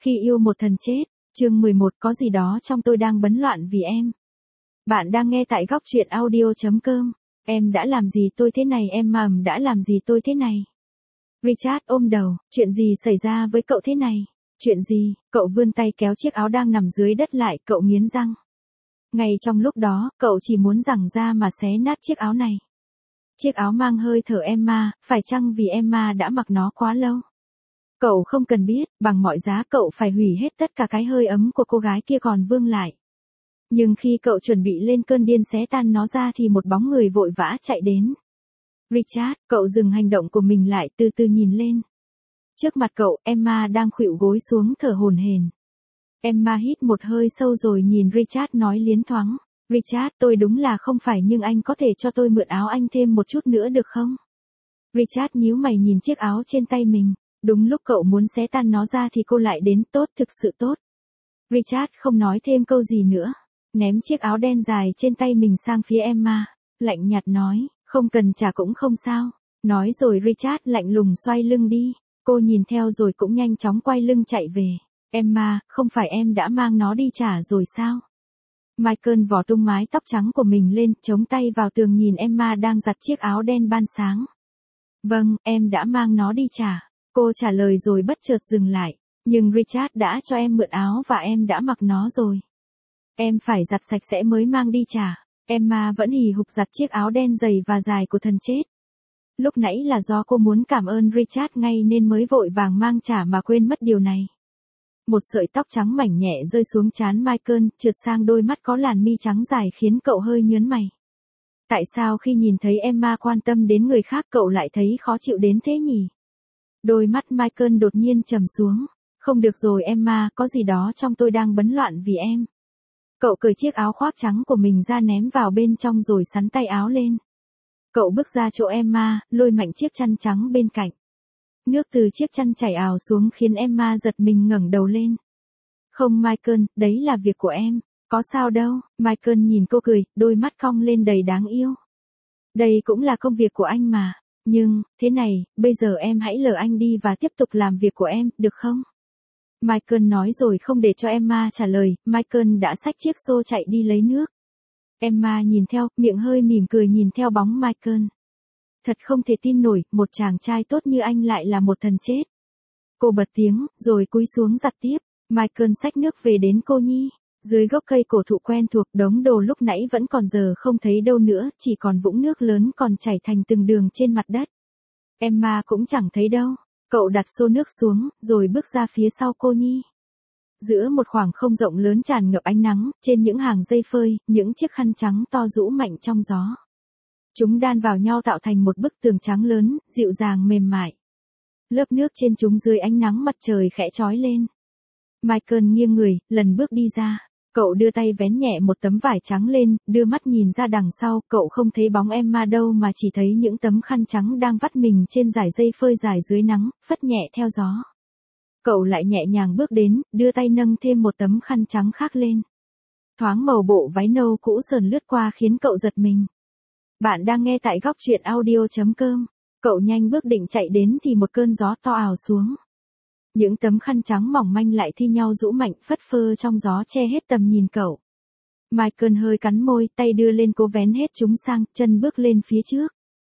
Khi yêu một thần chết, chương 11 có gì đó trong tôi đang bấn loạn vì em. Bạn đang nghe tại góc truyện audio.com. Em đã làm gì tôi thế này, em đã làm gì tôi thế này. Richard ôm đầu, chuyện gì xảy ra với cậu thế này? Chuyện gì? Cậu vươn tay kéo chiếc áo đang nằm dưới đất lại, cậu nghiến răng. Ngay trong lúc đó, cậu chỉ muốn giằng ra mà xé nát chiếc áo này. Chiếc áo mang hơi thở Emma, phải chăng vì Emma đã mặc nó quá lâu? Cậu không cần biết, bằng mọi giá cậu phải hủy hết tất cả cái hơi ấm của cô gái kia còn vương lại. Nhưng khi cậu chuẩn bị lên cơn điên xé tan nó ra thì một bóng người vội vã chạy đến. Richard, cậu dừng hành động của mình lại, từ từ nhìn lên. Trước mặt cậu, Emma đang khuỵu gối xuống thở hổn hển. Emma hít một hơi sâu rồi nhìn Richard nói liến thoáng. Richard, tôi đúng là không phải, nhưng anh có thể cho tôi mượn áo anh thêm một chút nữa được không? Richard nhíu mày nhìn chiếc áo trên tay mình. Đúng lúc cậu muốn xé tan nó ra thì cô lại đến, tốt, thực sự tốt. Richard không nói thêm câu gì nữa. Ném chiếc áo đen dài trên tay mình sang phía Emma. Lạnh nhạt nói, không cần trả cũng không sao. Nói rồi Richard lạnh lùng xoay lưng đi. Cô nhìn theo rồi cũng nhanh chóng quay lưng chạy về. Emma, không phải em đã mang nó đi trả rồi sao? Michael vò tung mái tóc trắng của mình lên, chống tay vào tường nhìn Emma đang giặt chiếc áo đen ban sáng. Vâng, em đã mang nó đi trả. Cô trả lời rồi bất chợt dừng lại. Nhưng Richard đã cho em mượn áo và em đã mặc nó rồi. Em phải giặt sạch sẽ mới mang đi trả. Emma vẫn hì hục giặt chiếc áo đen dày và dài của thần chết. Lúc nãy là do cô muốn cảm ơn Richard ngay nên mới vội vàng mang trả mà quên mất điều này. Một sợi tóc trắng mảnh nhẹ rơi xuống trán Michael, trượt sang đôi mắt có làn mi trắng dài khiến cậu hơi nhướng mày. Tại sao khi nhìn thấy Emma quan tâm đến người khác cậu lại thấy khó chịu đến thế nhỉ? Đôi mắt Michael đột nhiên trầm xuống. Không được rồi Emma, có gì đó trong tôi đang bấn loạn vì em. Cậu cởi chiếc áo khoác trắng của mình ra ném vào bên trong rồi xắn tay áo lên. Cậu bước ra chỗ Emma, lôi mạnh chiếc chăn trắng bên cạnh. Nước từ chiếc chăn chảy ào xuống khiến Emma giật mình ngẩng đầu lên. Không Michael, đấy là việc của em. Có sao đâu, Michael nhìn cô cười, đôi mắt cong lên đầy đáng yêu. Đây cũng là công việc của anh mà. Nhưng, thế này, bây giờ em hãy lờ anh đi và tiếp tục làm việc của em, được không? Michael nói rồi không để cho Emma trả lời, Michael đã xách chiếc xô chạy đi lấy nước. Emma nhìn theo, miệng hơi mỉm cười nhìn theo bóng Michael. Thật không thể tin nổi, một chàng trai tốt như anh lại là một thần chết. Cô bật tiếng, rồi cúi xuống giặt tiếp. Michael xách nước về đến cô nhi. Dưới gốc cây cổ thụ quen thuộc, đống đồ lúc nãy vẫn còn giờ không thấy đâu nữa, chỉ còn vũng nước lớn còn chảy thành từng đường trên mặt đất. Emma cũng chẳng thấy đâu. Cậu đặt xô nước xuống, rồi bước ra phía sau cô nhi. Giữa một khoảng không rộng lớn tràn ngập ánh nắng, trên những hàng dây phơi, những chiếc khăn trắng to rũ mạnh trong gió. Chúng đan vào nhau tạo thành một bức tường trắng lớn, dịu dàng mềm mại. Lớp nước trên chúng dưới ánh nắng mặt trời khẽ chói lên. Michael nghiêng người, lần bước đi ra. Cậu đưa tay vén nhẹ một tấm vải trắng lên, đưa mắt nhìn ra đằng sau, cậu không thấy bóng Emma đâu mà chỉ thấy những tấm khăn trắng đang vắt mình trên dải dây phơi dài dưới nắng, phất nhẹ theo gió. Cậu lại nhẹ nhàng bước đến, đưa tay nâng thêm một tấm khăn trắng khác lên. Thoáng màu bộ váy nâu cũ sờn lướt qua khiến cậu giật mình. Bạn đang nghe tại góc truyện audio.com. Cậu nhanh bước định chạy đến thì một cơn gió to ào xuống. Những tấm khăn trắng mỏng manh lại thi nhau rũ mạnh phất phơ trong gió che hết tầm nhìn cậu. Michael hơi cắn môi, tay đưa lên cố vén hết chúng sang, chân bước lên phía trước.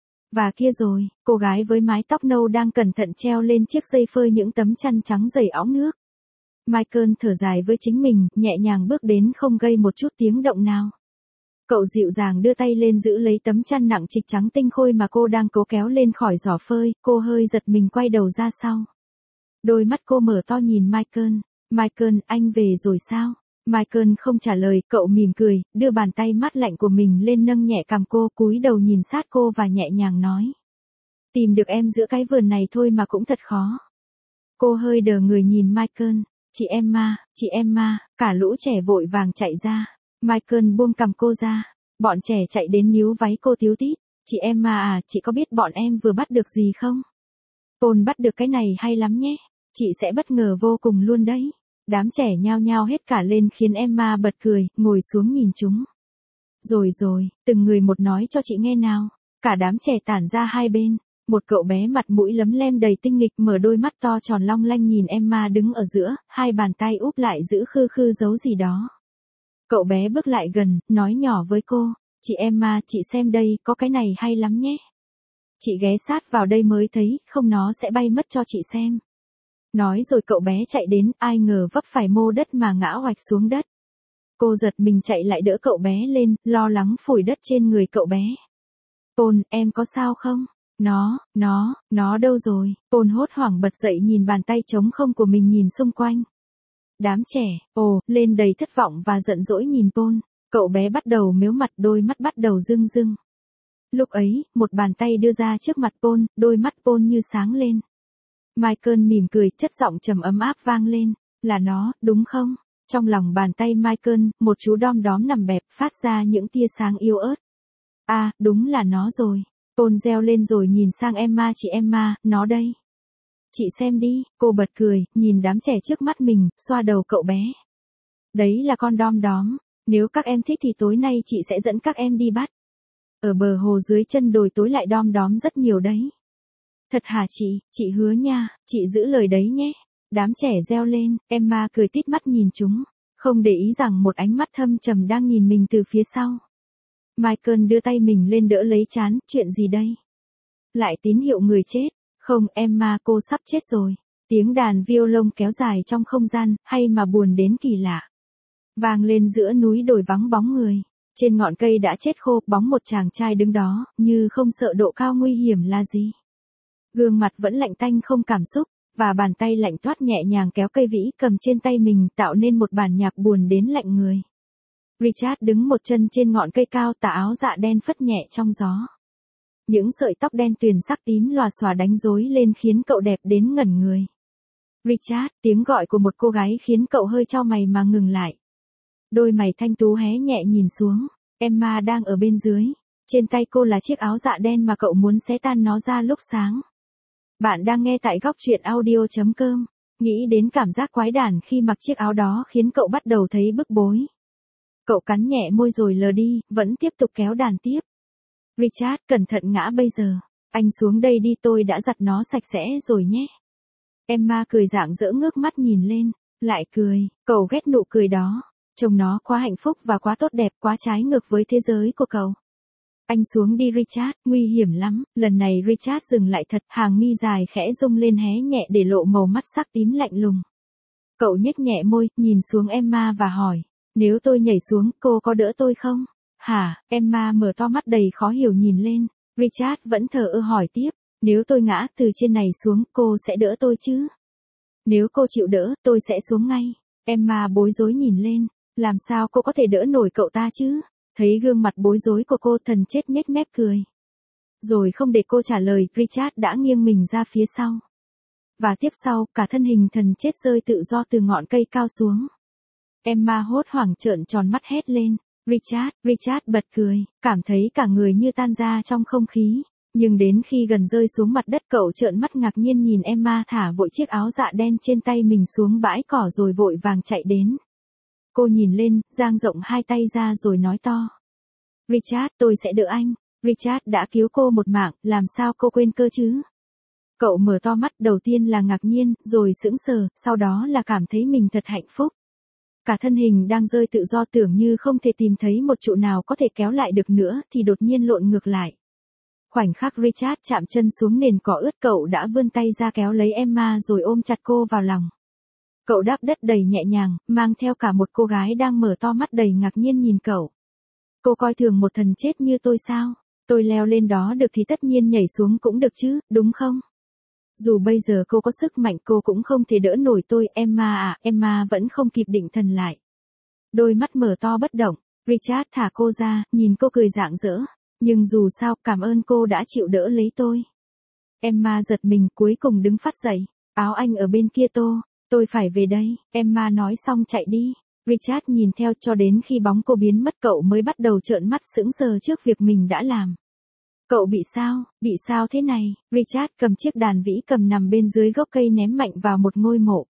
Và kia rồi, cô gái với mái tóc nâu đang cẩn thận treo lên chiếc dây phơi những tấm chăn trắng dày óng nước. Michael thở dài với chính mình, nhẹ nhàng bước đến không gây một chút tiếng động nào. Cậu dịu dàng đưa tay lên giữ lấy tấm chăn nặng trịch trắng tinh khôi mà cô đang cố kéo lên khỏi giỏ phơi, cô hơi giật mình quay đầu ra sau. Đôi mắt cô mở to nhìn Michael. Michael, anh về rồi sao? Michael không trả lời, cậu mỉm cười, đưa bàn tay mát lạnh của mình lên nâng nhẹ cằm cô, cúi đầu nhìn sát cô và nhẹ nhàng nói. Tìm được em giữa cái vườn này thôi mà cũng thật khó. Cô hơi đờ người nhìn Michael. Chị Emma, cả lũ trẻ vội vàng chạy ra. Michael buông cằm cô ra. Bọn trẻ chạy đến níu váy cô tíu tít. Chị Emma à, chị có biết bọn em vừa bắt được gì không? Paul bắt được cái này hay lắm nhé. Chị sẽ bất ngờ vô cùng luôn đấy. Đám trẻ nhao nhao hết cả lên khiến Emma bật cười, ngồi xuống nhìn chúng. Rồi, từng người một nói cho chị nghe nào. Cả đám trẻ tản ra hai bên. Một cậu bé mặt mũi lấm lem đầy tinh nghịch mở đôi mắt to tròn long lanh nhìn Emma đứng ở giữa, hai bàn tay úp lại giữ khư khư giấu gì đó. Cậu bé bước lại gần, nói nhỏ với cô, chị Emma, chị xem đây, có cái này hay lắm nhé. Chị ghé sát vào đây mới thấy, không nó sẽ bay mất cho chị xem. Nói rồi cậu bé chạy đến, ai ngờ vấp phải mô đất mà ngã oạch xuống đất. Cô giật mình chạy lại đỡ cậu bé lên, lo lắng phủi đất trên người cậu bé. Paul, em có sao không? Nó đâu rồi? Paul hốt hoảng bật dậy nhìn bàn tay trống không của mình nhìn xung quanh. Đám trẻ, lên đầy thất vọng và giận dỗi nhìn Paul. Cậu bé bắt đầu mếu mặt, đôi mắt bắt đầu rưng rưng. Lúc ấy, một bàn tay đưa ra trước mặt Paul, đôi mắt Paul như sáng lên. Michael mỉm cười, chất giọng trầm ấm áp vang lên. Là nó, đúng không? Trong lòng bàn tay Michael, một chú đom đóm nằm bẹp, phát ra những tia sáng yếu ớt. À, đúng là nó rồi. Paul reo lên rồi nhìn sang Emma, chị Emma, nó đây. Chị xem đi, cô bật cười, nhìn đám trẻ trước mắt mình, xoa đầu cậu bé. Đấy là con đom đóm, nếu các em thích thì tối nay chị sẽ dẫn các em đi bắt. Ở bờ hồ dưới chân đồi tối lại đom đóm rất nhiều đấy. Thật hả chị hứa nha, chị giữ lời đấy nhé. Đám trẻ reo lên, Emma cười tít mắt nhìn chúng, không để ý rằng một ánh mắt thâm trầm đang nhìn mình từ phía sau. Michael đưa tay mình lên đỡ lấy trán, chuyện gì đây? Lại tín hiệu người chết. Không, Emma, cô sắp chết rồi. Tiếng đàn violon kéo dài trong không gian, hay mà buồn đến kỳ lạ. Vang lên giữa núi đồi vắng bóng người. Trên ngọn cây đã chết khô, bóng một chàng trai đứng đó, như không sợ độ cao nguy hiểm là gì. Gương mặt vẫn lạnh tanh không cảm xúc, và bàn tay lạnh toát nhẹ nhàng kéo cây vĩ cầm trên tay mình tạo nên một bản nhạc buồn đến lạnh người. Richard đứng một chân trên ngọn cây cao, tà áo dạ đen phất nhẹ trong gió. Những sợi tóc đen tuyền sắc tím lòa xòa đánh rối lên khiến cậu đẹp đến ngẩn người. Richard, tiếng gọi của một cô gái khiến cậu hơi chau mày mà ngừng lại. Đôi mày thanh tú hé nhẹ nhìn xuống, Emma đang ở bên dưới. Trên tay cô là chiếc áo dạ đen mà cậu muốn xé tan nó ra lúc sáng. Bạn đang nghe tại góc truyện audio.com. Nghĩ đến cảm giác quái đản khi mặc chiếc áo đó khiến cậu bắt đầu thấy bức bối. Cậu cắn nhẹ môi rồi lờ đi, vẫn tiếp tục kéo đàn tiếp. Richard, cẩn thận ngã bây giờ. Anh xuống đây đi, tôi đã giặt nó sạch sẽ rồi nhé. Emma cười rạng rỡ ngước mắt nhìn lên, lại cười, cậu ghét nụ cười đó. Trông nó quá hạnh phúc và quá tốt đẹp, quá trái ngược với thế giới của cậu. Anh xuống đi Richard, nguy hiểm lắm. Lần này Richard dừng lại thật, hàng mi dài khẽ rung lên hé nhẹ để lộ màu mắt sắc tím lạnh lùng. Cậu nhếch nhẹ môi, nhìn xuống Emma và hỏi, nếu tôi nhảy xuống, cô có đỡ tôi không? Hả? Emma mở to mắt đầy khó hiểu nhìn lên. Richard vẫn thờ ơ hỏi tiếp, nếu tôi ngã từ trên này xuống, cô sẽ đỡ tôi chứ? Nếu cô chịu đỡ, tôi sẽ xuống ngay. Emma bối rối nhìn lên, làm sao cô có thể đỡ nổi cậu ta chứ? Thấy gương mặt bối rối của cô, thần chết nhếch mép cười. Rồi không để cô trả lời, Richard đã nghiêng mình ra phía sau. Và tiếp sau, cả thân hình thần chết rơi tự do từ ngọn cây cao xuống. Emma hốt hoảng trợn tròn mắt hét lên. Richard bật cười, cảm thấy cả người như tan ra trong không khí. Nhưng đến khi gần rơi xuống mặt đất, cậu trợn mắt ngạc nhiên nhìn Emma thả vội chiếc áo dạ đen trên tay mình xuống bãi cỏ rồi vội vàng chạy đến. Cô nhìn lên, dang rộng hai tay ra rồi nói to. Richard, tôi sẽ đỡ anh. Richard đã cứu cô một mạng, làm sao cô quên cơ chứ? Cậu mở to mắt, đầu tiên là ngạc nhiên, rồi sững sờ, sau đó là cảm thấy mình thật hạnh phúc. Cả thân hình đang rơi tự do tưởng như không thể tìm thấy một trụ nào có thể kéo lại được nữa thì đột nhiên lộn ngược lại. Khoảnh khắc Richard chạm chân xuống nền cỏ ướt, cậu đã vươn tay ra kéo lấy Emma rồi ôm chặt cô vào lòng. Cậu đáp đất đầy nhẹ nhàng, mang theo cả một cô gái đang mở to mắt đầy ngạc nhiên nhìn cậu. Cô coi thường một thần chết như tôi sao? Tôi leo lên đó được thì tất nhiên nhảy xuống cũng được chứ, đúng không? Dù bây giờ cô có sức mạnh cô cũng không thể đỡ nổi tôi, Emma à. Emma vẫn không kịp định thần lại. Đôi mắt mở to bất động, Richard thả cô ra, nhìn cô cười rạng rỡ. Nhưng dù sao, cảm ơn cô đã chịu đỡ lấy tôi. Emma giật mình, cuối cùng đứng phắt dậy. Áo anh ở bên kia tôi phải về đây. Emma nói xong chạy đi. Richard nhìn theo cho đến khi bóng cô biến mất, cậu mới bắt đầu trợn mắt sững sờ trước việc mình đã làm. Cậu bị sao thế này? Richard cầm chiếc đàn vĩ cầm nằm bên dưới gốc cây ném mạnh vào một ngôi mộ.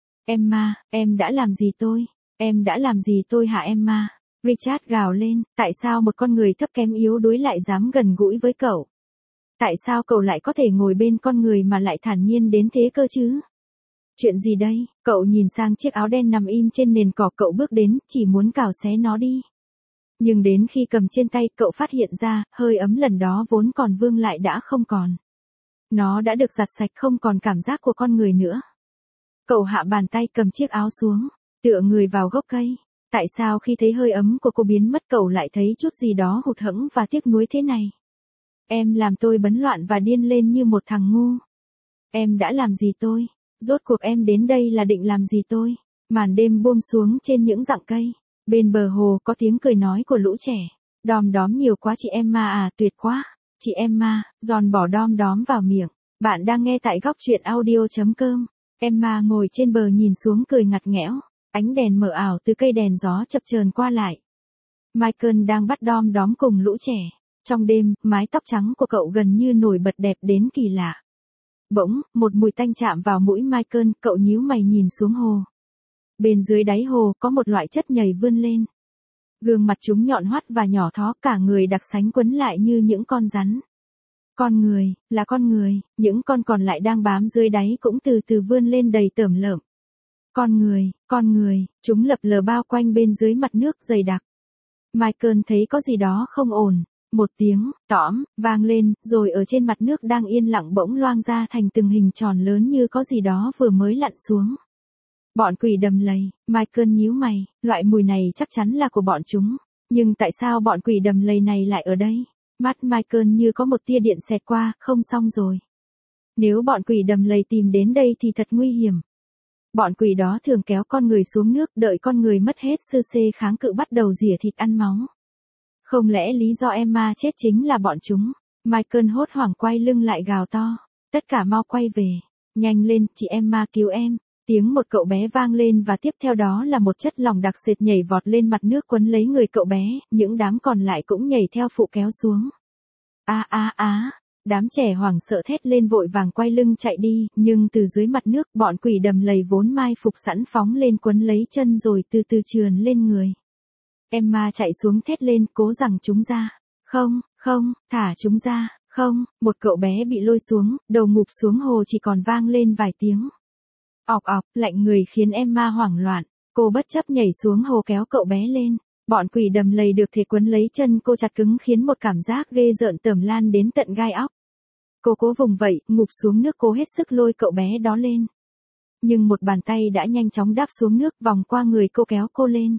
Emma, em đã làm gì tôi? Em đã làm gì tôi hả Emma? Richard gào lên, tại sao một con người thấp kém yếu đuối lại dám gần gũi với cậu? Tại sao cậu lại có thể ngồi bên con người mà lại thản nhiên đến thế cơ chứ? Chuyện gì đây? Cậu nhìn sang chiếc áo đen nằm im trên nền cỏ, cậu bước đến, chỉ muốn cào xé nó đi. Nhưng đến khi cầm trên tay, cậu phát hiện ra, hơi ấm lần đó vốn còn vương lại đã không còn. Nó đã được giặt sạch, không còn cảm giác của con người nữa. Cậu hạ bàn tay cầm chiếc áo xuống, tựa người vào gốc cây. Tại sao khi thấy hơi ấm của cô biến mất cậu lại thấy chút gì đó hụt hẫng và tiếc nuối thế này? Em làm tôi bấn loạn và điên lên như một thằng ngu. Em đã làm gì tôi? Rốt cuộc em đến đây là định làm gì tôi? Màn đêm buông xuống trên những rặng cây. Bên bờ hồ có tiếng cười nói của lũ trẻ. Đom đóm nhiều quá chị Emma à, tuyệt quá. Chị Emma, giòn bỏ đom đóm vào miệng. Bạn đang nghe tại góc truyện audio.com. Emma ngồi trên bờ nhìn xuống cười ngặt nghẽo. Ánh đèn mờ ảo từ cây đèn gió chập chờn qua lại. Michael đang bắt đom đóm cùng lũ trẻ. Trong đêm, mái tóc trắng của cậu gần như nổi bật đẹp đến kỳ lạ. Bỗng, một mùi tanh chạm vào mũi Michael, cậu nhíu mày nhìn xuống hồ. Bên dưới đáy hồ có một loại chất nhầy vươn lên. Gương mặt chúng nhọn hoắt và nhỏ thó, cả người đặc sánh quấn lại như những con rắn. Con người, là con người, những con còn lại đang bám dưới đáy cũng từ từ vươn lên đầy tởm lợm. Con người, chúng lập lờ bao quanh bên dưới mặt nước dày đặc. Michael thấy có gì đó không ổn. Một tiếng, tõm, vang lên, rồi ở trên mặt nước đang yên lặng bỗng loang ra thành từng hình tròn lớn như có gì đó vừa mới lặn xuống. Bọn quỷ đầm lầy, Michael nhíu mày, loại mùi này chắc chắn là của bọn chúng. Nhưng tại sao bọn quỷ đầm lầy này lại ở đây? Mắt Michael như có một tia điện xẹt qua, không xong rồi. Nếu bọn quỷ đầm lầy tìm đến đây thì thật nguy hiểm. Bọn quỷ đó thường kéo con người xuống nước, đợi con người mất hết sơ xê kháng cự bắt đầu rỉa thịt ăn máu. Không lẽ lý do Emma chết chính là bọn chúng? Michael hốt hoảng quay lưng lại gào to. Tất cả mau quay về. Nhanh lên, chị Emma cứu em. Tiếng một cậu bé vang lên và tiếp theo đó là một chất lỏng đặc sệt nhảy vọt lên mặt nước quấn lấy người cậu bé, những đám còn lại cũng nhảy theo phụ kéo xuống. Đám trẻ hoảng sợ thét lên vội vàng quay lưng chạy đi, nhưng từ dưới mặt nước bọn quỷ đầm lầy vốn mai phục sẵn phóng lên quấn lấy chân rồi từ từ trườn lên người. Emma chạy xuống thét lên, cố rằng chúng ra. Không, thả chúng ra, không, một cậu bé bị lôi xuống, đầu ngụp xuống hồ chỉ còn vang lên vài tiếng. Ọc ọc, lạnh người khiến Emma hoảng loạn, cô bất chấp nhảy xuống hồ kéo cậu bé lên. Bọn quỷ đầm lầy được thể quấn lấy chân cô chặt cứng khiến một cảm giác ghê rợn tởm lan đến tận gai óc. Cô cố vùng vẫy, ngụp xuống nước, cố hết sức lôi cậu bé đó lên. Nhưng một bàn tay đã nhanh chóng đáp xuống nước vòng qua người cô kéo cô lên.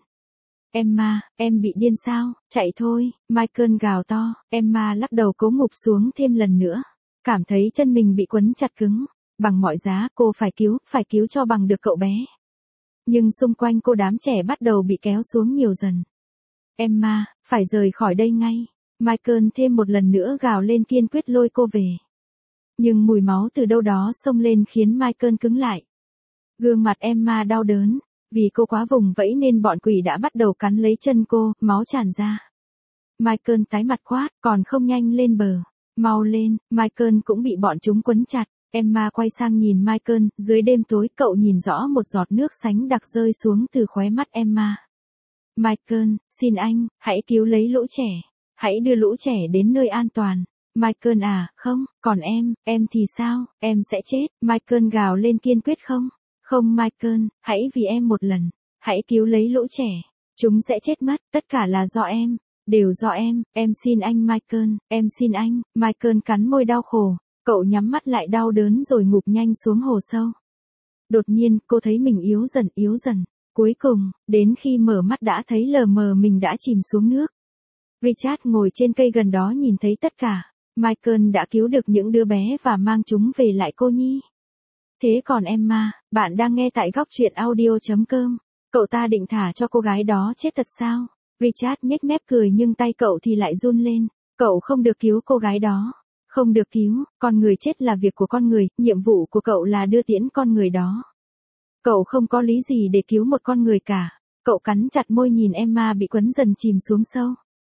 Emma, em bị điên sao? Chạy thôi, Michael gào to. Emma lắc đầu cố ngụp xuống thêm lần nữa. Cảm thấy chân mình bị quấn chặt cứng. Bằng mọi giá cô phải cứu cho bằng được cậu bé. Nhưng xung quanh cô đám trẻ bắt đầu bị kéo xuống nhiều dần. Emma, phải rời khỏi đây ngay. Michael thêm một lần nữa gào lên kiên quyết lôi cô về. Nhưng mùi máu từ đâu đó xông lên khiến Michael cứng lại. Gương mặt Emma đau đớn. Vì cô quá vùng vẫy nên bọn quỷ đã bắt đầu cắn lấy chân cô, máu tràn ra. Michael tái mặt quát, còn không nhanh lên bờ. Mau lên, Michael cũng bị bọn chúng quấn chặt. Emma quay sang nhìn Michael, dưới đêm tối cậu nhìn rõ một giọt nước sánh đặc rơi xuống từ khóe mắt Emma. Michael, xin anh, hãy cứu lấy lũ trẻ. Hãy đưa lũ trẻ đến nơi an toàn. Michael à, không, còn em thì sao, em sẽ chết. Michael gào lên kiên quyết không. Không Michael, hãy vì em một lần. Hãy cứu lấy lũ trẻ. Chúng sẽ chết mất, tất cả là do em. Đều do em xin anh Michael, em xin anh. Michael cắn môi đau khổ. Cậu nhắm mắt lại đau đớn rồi ngụp nhanh xuống hồ sâu. Đột nhiên, cô thấy mình yếu dần. Cuối cùng, đến khi mở mắt đã thấy lờ mờ mình đã chìm xuống nước. Richard ngồi trên cây gần đó nhìn thấy tất cả. Michael đã cứu được những đứa bé và mang chúng về lại cô nhi. Thế còn Emma, bạn đang nghe tại góc truyện audio.com. Cậu ta định thả cho cô gái đó chết thật sao? Richard nhếch mép cười nhưng tay cậu thì lại run lên. Cậu không được cứu cô gái đó. Không được cứu, con người chết là việc của con người, nhiệm vụ của cậu là đưa tiễn con người đó. Cậu không có lý gì để cứu một con người cả. Cậu cắn chặt môi nhìn Emma bị quấn dần chìm xuống sâu.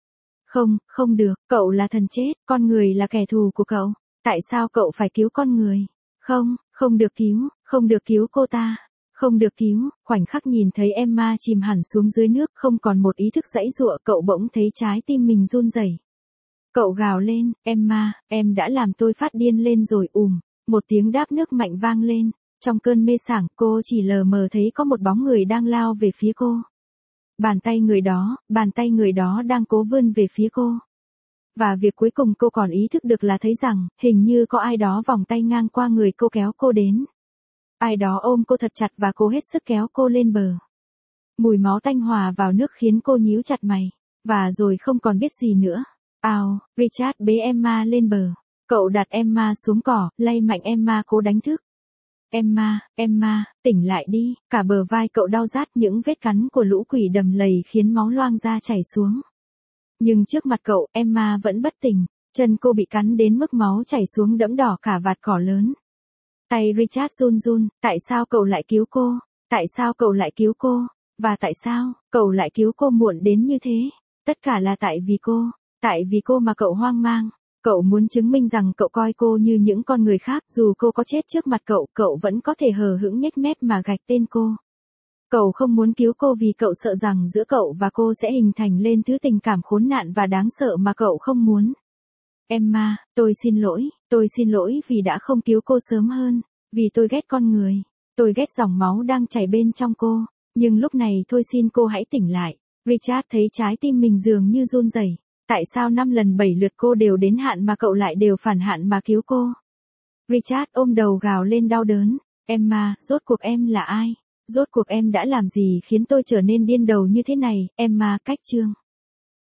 Không được, cậu là thần chết, con người là kẻ thù của cậu. Tại sao cậu phải cứu con người? Không được cứu cô ta. Không được cứu, khoảnh khắc nhìn thấy Emma chìm hẳn xuống dưới nước không còn một ý thức giãy giụa cậu bỗng thấy trái tim mình run rẩy. Cậu gào lên, Emma, em đã làm tôi phát điên lên rồi. Một tiếng đáp nước mạnh vang lên. Trong cơn mê sảng, cô chỉ lờ mờ thấy có một bóng người đang lao về phía cô. Bàn tay người đó đang cố vươn về phía cô. Và việc cuối cùng cô còn ý thức được là thấy rằng, hình như có ai đó vòng tay ngang qua người cô kéo cô đến. Ai đó ôm cô thật chặt và cố hết sức kéo cô lên bờ. Mùi máu tanh hòa vào nước khiến cô nhíu chặt mày. Và rồi không còn biết gì nữa. Richard bế Emma lên bờ. Cậu đặt Emma xuống cỏ, lay mạnh Emma cố đánh thức. Emma, tỉnh lại đi. Cả bờ vai cậu đau rát, những vết cắn của lũ quỷ đầm lầy khiến máu loang ra chảy xuống. Nhưng trước mặt cậu, Emma vẫn bất tỉnh. Chân cô bị cắn đến mức máu chảy xuống đẫm đỏ cả vạt cỏ lớn. Tay Richard run run, tại sao cậu lại cứu cô? Tại sao cậu lại cứu cô? Và tại sao, cậu lại cứu cô muộn đến như thế? Tất cả là tại vì cô. Tại vì cô mà cậu hoang mang. Cậu muốn chứng minh rằng cậu coi cô như những con người khác, dù cô có chết trước mặt cậu, cậu vẫn có thể hờ hững nhếch mép mà gạch tên cô. Cậu không muốn cứu cô vì cậu sợ rằng giữa cậu và cô sẽ hình thành lên thứ tình cảm khốn nạn và đáng sợ mà cậu không muốn. Emma, tôi xin lỗi vì đã không cứu cô sớm hơn, vì tôi ghét con người, tôi ghét dòng máu đang chảy bên trong cô, nhưng lúc này thôi xin cô hãy tỉnh lại. Richard thấy trái tim mình dường như run rẩy. Tại sao 5 lần 7 lượt cô đều đến hạn mà cậu lại đều phản hạn mà cứu cô? Richard ôm đầu gào lên đau đớn. Emma, rốt cuộc em là ai? Rốt cuộc em đã làm gì khiến tôi trở nên điên đầu như thế này? Emma, cách chương.